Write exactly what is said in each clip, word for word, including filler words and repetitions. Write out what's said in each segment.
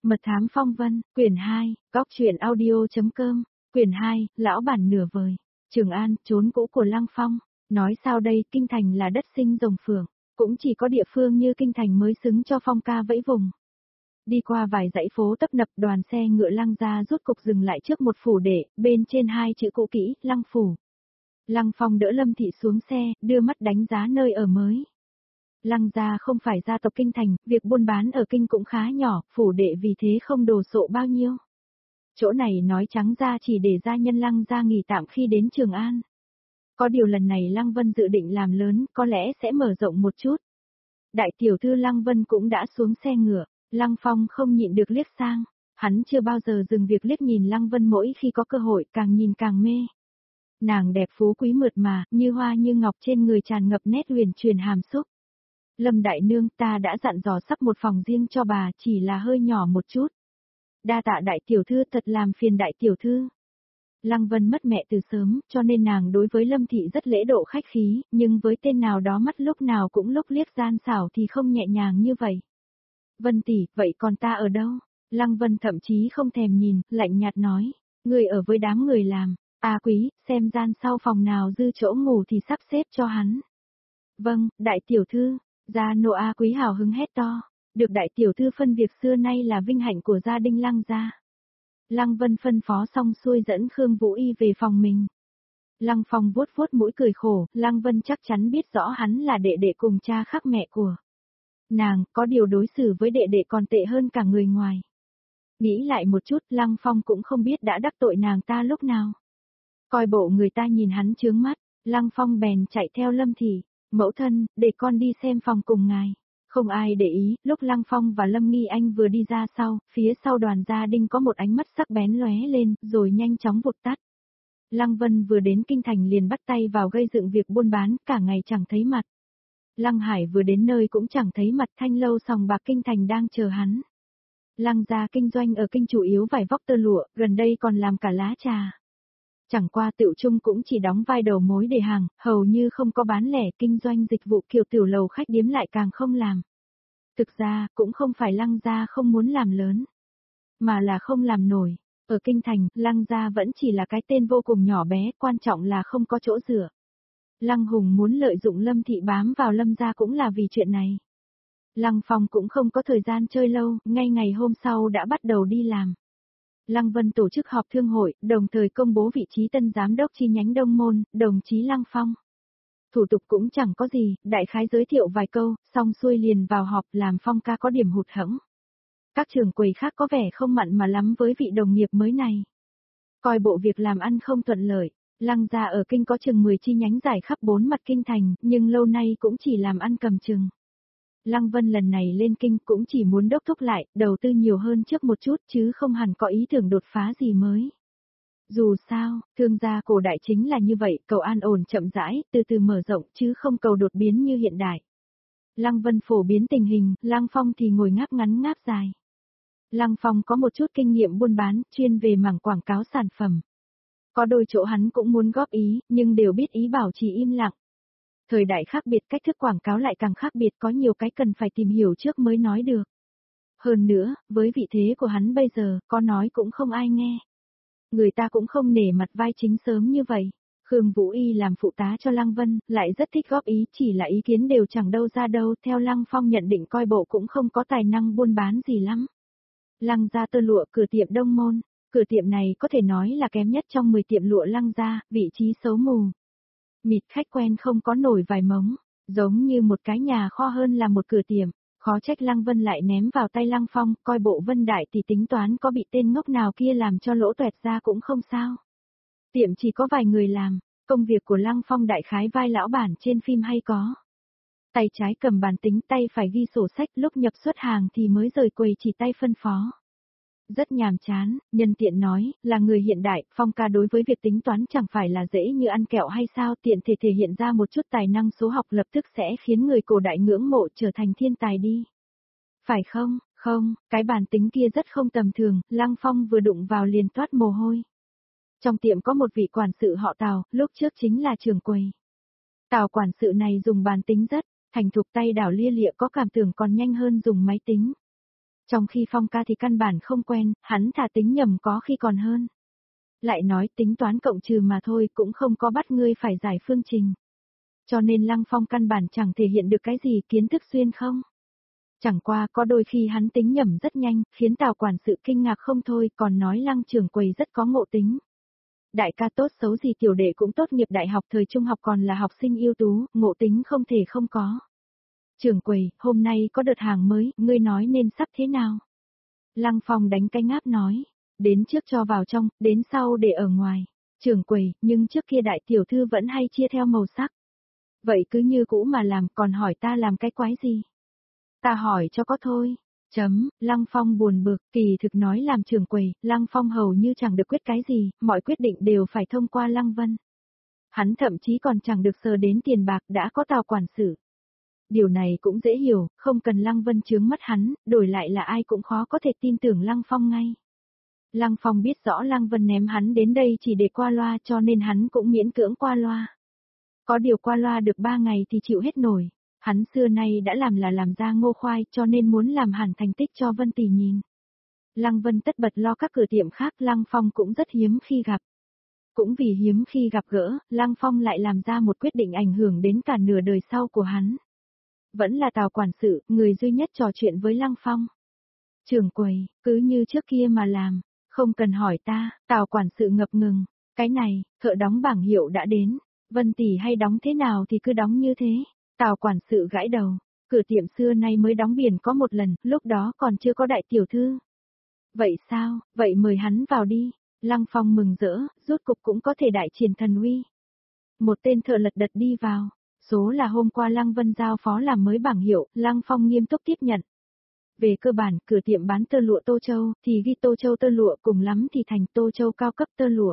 Mật thám phong vân, quyển hai, góc truyện audio.com, quyển hai, lão bản nửa vời. Trường An, trốn cũ của Lăng Phong. Nói sao đây, kinh thành là đất sinh rồng phượng, cũng chỉ có địa phương như kinh thành mới xứng cho Phong ca vẫy vùng. Đi qua vài dãy phố tấp nập, đoàn xe ngựa Lăng gia rút cục dừng lại trước một phủ đệ, bên trên hai chữ cũ kỹ, Lăng phủ. Lăng Phong đỡ Lâm Thị xuống xe, đưa mắt đánh giá nơi ở mới. Lăng gia không phải gia tộc kinh thành, việc buôn bán ở kinh cũng khá nhỏ, phủ đệ vì thế không đồ sộ bao nhiêu. Chỗ này nói trắng ra chỉ để gia nhân Lăng gia nghỉ tạm khi đến Trường An. Có điều lần này Lăng Vân dự định làm lớn, có lẽ sẽ mở rộng một chút. Đại tiểu thư Lăng Vân cũng đã xuống xe ngựa, Lăng Phong không nhịn được liếc sang, hắn chưa bao giờ dừng việc liếc nhìn Lăng Vân, mỗi khi có cơ hội càng nhìn càng mê. Nàng đẹp phú quý mượt mà, như hoa như ngọc, trên người tràn ngập nét huyền truyền hàm xúc. Lâm đại nương, ta đã dặn dò sắp một phòng riêng cho bà, chỉ là hơi nhỏ một chút. Đa tạ đại tiểu thư, thật làm phiền đại tiểu thư. Lăng Vân mất mẹ từ sớm, cho nên nàng đối với Lâm Thị rất lễ độ khách khí, nhưng với tên nào đó mắt lúc nào cũng lúc liếc gian xảo thì không nhẹ nhàng như vậy. Vân tỷ, vậy còn ta ở đâu? Lăng Vân thậm chí không thèm nhìn, lạnh nhạt nói, người ở với đám người làm. A Quý, xem gian sau phòng nào dư chỗ ngủ thì sắp xếp cho hắn. Vâng, đại tiểu thư. Gia nô A Quý hào hứng hét to, được đại tiểu thư phân việc xưa nay là vinh hạnh của gia đình Lăng gia. Lăng Vân phân phó xong xuôi dẫn Khương Vũ Y về phòng mình. Lăng Phong vuốt vuốt mũi cười khổ, Lăng Vân chắc chắn biết rõ hắn là đệ đệ cùng cha khác mẹ của nàng, có điều đối xử với đệ đệ còn tệ hơn cả người ngoài. Nghĩ lại một chút, Lăng Phong cũng không biết đã đắc tội nàng ta lúc nào. Coi bộ người ta nhìn hắn chướng mắt, Lăng Phong bèn chạy theo Lâm Thị. Mẫu thân, để con đi xem phòng cùng ngài. Không ai để ý, lúc Lăng Phong và Lâm Nghi Anh vừa đi ra sau, phía sau đoàn gia đình có một ánh mắt sắc bén lóe lên, rồi nhanh chóng vụt tắt. Lăng Vân vừa đến kinh thành liền bắt tay vào gây dựng việc buôn bán, cả ngày chẳng thấy mặt. Lăng Hải vừa đến nơi cũng chẳng thấy mặt, Thanh lâu sòng bạc kinh thành đang chờ hắn. Lăng gia kinh doanh ở kinh chủ yếu vải vóc tơ lụa, gần đây còn làm cả lá trà. Chẳng qua Tựu Trung cũng chỉ đóng vai đầu mối để hàng, hầu như không có bán lẻ, kinh doanh dịch vụ kiểu tiểu lầu khách điếm lại càng không làm. Thực ra, cũng không phải Lăng gia không muốn làm lớn, mà là không làm nổi. Ở kinh thành, Lăng gia vẫn chỉ là cái tên vô cùng nhỏ bé, quan trọng là không có chỗ dựa. Lăng Hùng muốn lợi dụng Lâm Thị bám vào Lâm gia cũng là vì chuyện này. Lăng Phong cũng không có thời gian chơi lâu, ngay ngày hôm sau đã bắt đầu đi làm. Lăng Vân tổ chức họp thương hội, đồng thời công bố vị trí tân giám đốc chi nhánh Đông Môn, đồng chí Lăng Phong. Thủ tục cũng chẳng có gì, đại khái giới thiệu vài câu, xong xuôi liền vào họp, làm Phong ca có điểm hụt hẫng. Các trưởng quầy khác có vẻ không mặn mà lắm với vị đồng nghiệp mới này. Coi bộ việc làm ăn không thuận lợi, Lăng gia ở kinh có chừng mười chi nhánh rải khắp bốn mặt kinh thành, nhưng lâu nay cũng chỉ làm ăn cầm chừng. Lăng Vân lần này lên kinh cũng chỉ muốn đốc thúc lại, đầu tư nhiều hơn trước một chút chứ không hẳn có ý tưởng đột phá gì mới. Dù sao, thương gia cổ đại chính là như vậy, cầu an ổn chậm rãi, từ từ mở rộng chứ không cầu đột biến như hiện đại. Lăng Vân phổ biến tình hình, Lăng Phong thì ngồi ngáp ngắn ngáp dài. Lăng Phong có một chút kinh nghiệm buôn bán, chuyên về mảng quảng cáo sản phẩm. Có đôi chỗ hắn cũng muốn góp ý, nhưng đều biết ý bảo trì im lặng. Thời đại khác biệt, cách thức quảng cáo lại càng khác biệt, có nhiều cái cần phải tìm hiểu trước mới nói được. Hơn nữa, với vị thế của hắn bây giờ, có nói cũng không ai nghe. Người ta cũng không nể mặt vai chính sớm như vậy. Khương Vũ Y làm phụ tá cho Lăng Vân, lại rất thích góp ý, chỉ là ý kiến đều chẳng đâu ra đâu, theo Lăng Phong nhận định coi bộ cũng không có tài năng buôn bán gì lắm. Lăng gia tơ lụa, cửa tiệm Đông Môn, cửa tiệm này có thể nói là kém nhất trong mười tiệm lụa Lăng gia, vị trí xấu mù. Mịt khách quen không có nổi vài mống, giống như một cái nhà kho hơn là một cửa tiệm, khó trách Lăng Vân lại ném vào tay Lăng Phong, coi bộ Vân Đại thì tính toán có bị tên ngốc nào kia làm cho lỗ toẹt ra cũng không sao. Tiệm chỉ có vài người làm, công việc của Lăng Phong đại khái vai lão bản trên phim hay có. Tay trái cầm bàn tính, tay phải ghi sổ sách, lúc nhập xuất hàng thì mới rời quầy chỉ tay phân phó. Rất nhàm chán, nhân tiện nói, là người hiện đại, Phong ca đối với việc tính toán chẳng phải là dễ như ăn kẹo hay sao, tiện thể thể hiện ra một chút tài năng số học lập tức sẽ khiến người cổ đại ngưỡng mộ trở thành thiên tài đi. Phải không, không, cái bàn tính kia rất không tầm thường, Lăng Phong vừa đụng vào liền toát mồ hôi. Trong tiệm có một vị quản sự họ Tào, lúc trước chính là trưởng quầy. Tào quản sự này dùng bàn tính rất thành thục, tay đảo lia lịa, có cảm tưởng còn nhanh hơn dùng máy tính. Trong khi Phong ca thì căn bản không quen, hắn thà tính nhầm có khi còn hơn. Lại nói tính toán cộng trừ mà thôi cũng không có bắt ngươi phải giải phương trình. Cho nên Lăng Phong căn bản chẳng thể hiện được cái gì kiến thức xuyên không. Chẳng qua có đôi khi hắn tính nhầm rất nhanh, khiến Tào quản sự kinh ngạc không thôi, còn nói Lăng trưởng quầy rất có ngộ tính. Đại ca tốt xấu gì tiểu đệ cũng tốt nghiệp đại học thời trung học còn là học sinh ưu tú, ngộ tính không thể không có. Trưởng quầy, hôm nay có đợt hàng mới, ngươi nói nên sắp thế nào? Lăng Phong đánh cái ngáp nói, đến trước cho vào trong, đến sau để ở ngoài. Trưởng quầy, nhưng trước kia đại tiểu thư vẫn hay chia theo màu sắc. Vậy cứ như cũ mà làm, còn hỏi ta làm cái quái gì? Ta hỏi cho có thôi. Chấm, Lăng Phong buồn bực, kỳ thực nói làm trưởng quầy, Lăng Phong hầu như chẳng được quyết cái gì, mọi quyết định đều phải thông qua Lăng Vân. Hắn thậm chí còn chẳng được sờ đến tiền bạc đã có Tào quản sự. Điều này cũng dễ hiểu, không cần Lăng Vân chướng mắt hắn, đổi lại là ai cũng khó có thể tin tưởng Lăng Phong ngay. Lăng Phong biết rõ Lăng Vân ném hắn đến đây chỉ để qua loa cho nên hắn cũng miễn cưỡng qua loa. Có điều qua loa được ba ngày thì chịu hết nổi. Hắn xưa nay đã làm là làm ra ngô khoai cho nên muốn làm hẳn thành tích cho Vân Tỷ nhìn. Lăng Vân tất bật lo các cửa tiệm khác, Lăng Phong cũng rất hiếm khi gặp. Cũng vì hiếm khi gặp gỡ, Lăng Phong lại làm ra một quyết định ảnh hưởng đến cả nửa đời sau của hắn. Vẫn là Tào quản sự, người duy nhất trò chuyện với Lăng Phong. Trưởng quầy, cứ như trước kia mà làm, không cần hỏi ta, Tào quản sự ngập ngừng, cái này, thợ đóng bảng hiệu đã đến, Vân Tỷ hay đóng thế nào thì cứ đóng như thế. Tào quản sự gãi đầu, cửa tiệm xưa nay mới đóng biển có một lần, lúc đó còn chưa có đại tiểu thư. Vậy sao, vậy mời hắn vào đi, Lăng Phong mừng rỡ, rốt cục cũng có thể đại triển thần uy. Một tên thợ lật đật đi vào, số là hôm qua Lăng Vân giao phó làm mới bảng hiệu, Lăng Phong nghiêm túc tiếp nhận. Về cơ bản, cửa tiệm bán tơ lụa Tô Châu, thì ghi Tô Châu tơ lụa, cùng lắm thì thành Tô Châu cao cấp tơ lụa.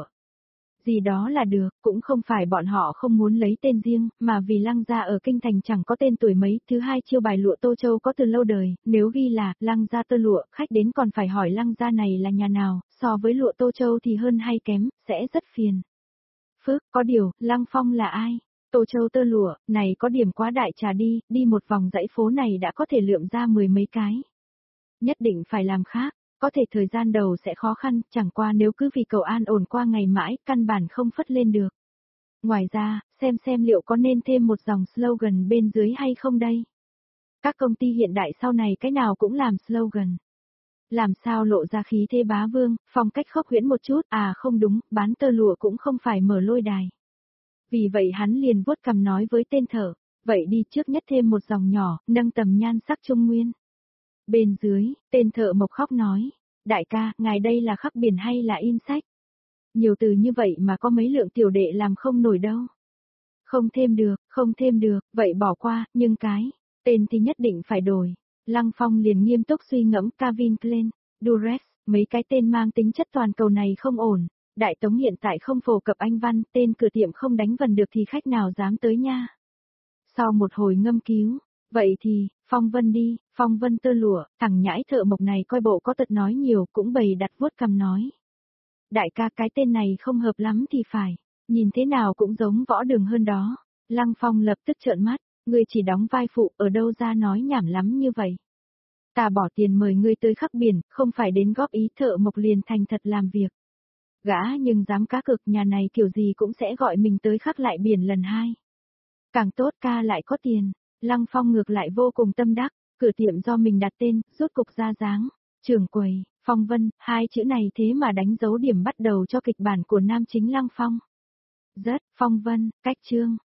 Gì đó là được, cũng không phải bọn họ không muốn lấy tên riêng, mà vì Lăng gia ở kinh thành chẳng có tên tuổi mấy. Thứ hai, chiêu bài lụa Tô Châu có từ lâu đời, nếu ghi là Lăng gia tơ lụa, khách đến còn phải hỏi Lăng gia này là nhà nào, so với lụa Tô Châu thì hơn hay kém, sẽ rất phiền. Phước, có điều, Lăng Phong là ai? Tô Châu tơ lụa, này có điểm quá đại trà đi, đi một vòng dãy phố này đã có thể lượm ra mười mấy cái. Nhất định phải làm khác. Có thể thời gian đầu sẽ khó khăn, chẳng qua nếu cứ vì cầu an ổn qua ngày mãi, căn bản không phất lên được. Ngoài ra, xem xem liệu có nên thêm một dòng slogan bên dưới hay không đây. Các công ty hiện đại sau này cái nào cũng làm slogan. Làm sao lộ ra khí thế bá vương, phong cách khốc huyễn một chút, à không đúng, bán tơ lụa cũng không phải mở lôi đài. Vì vậy hắn liền vuốt cằm nói với tên thợ, vậy đi trước nhất thêm một dòng nhỏ, nâng tầm nhan sắc trung nguyên. Bên dưới, tên thợ mộc khóc nói, đại ca, ngài đây là khắc biển hay là in sách? Nhiều từ như vậy mà có mấy lượng tiểu đệ làm không nổi đâu. Không thêm được, không thêm được, vậy bỏ qua, nhưng cái, tên thì nhất định phải đổi. Lăng Phong liền nghiêm túc suy ngẫm Calvin Klein, Durex, mấy cái tên mang tính chất toàn cầu này không ổn. Đại Tống hiện tại không phổ cập Anh văn, tên cửa tiệm không đánh vần được thì khách nào dám tới nha. Sau một hồi ngâm cứu, vậy thì, Phong Vân đi, Phong Vân tơ lụa, thằng nhãi thợ mộc này coi bộ có tật nói nhiều cũng bày đặt vuốt cằm nói. Đại ca cái tên này không hợp lắm thì phải, nhìn thế nào cũng giống võ đường hơn đó. Lăng Phong lập tức trợn mắt, ngươi chỉ đóng vai phụ ở đâu ra nói nhảm lắm như vậy. Ta bỏ tiền mời ngươi tới khắc biển, không phải đến góp ý thợ mộc liền thành thật làm việc. Gã nhưng dám cá cực nhà này kiểu gì cũng sẽ gọi mình tới khắc lại biển lần hai. Càng tốt ca lại có tiền. Lăng Phong ngược lại vô cùng tâm đắc, cửa tiệm do mình đặt tên, rốt cục ra dáng, trưởng quầy, Phong Vân, hai chữ này thế mà đánh dấu điểm bắt đầu cho kịch bản của nam chính Lăng Phong. Rất, Phong Vân, cách chương.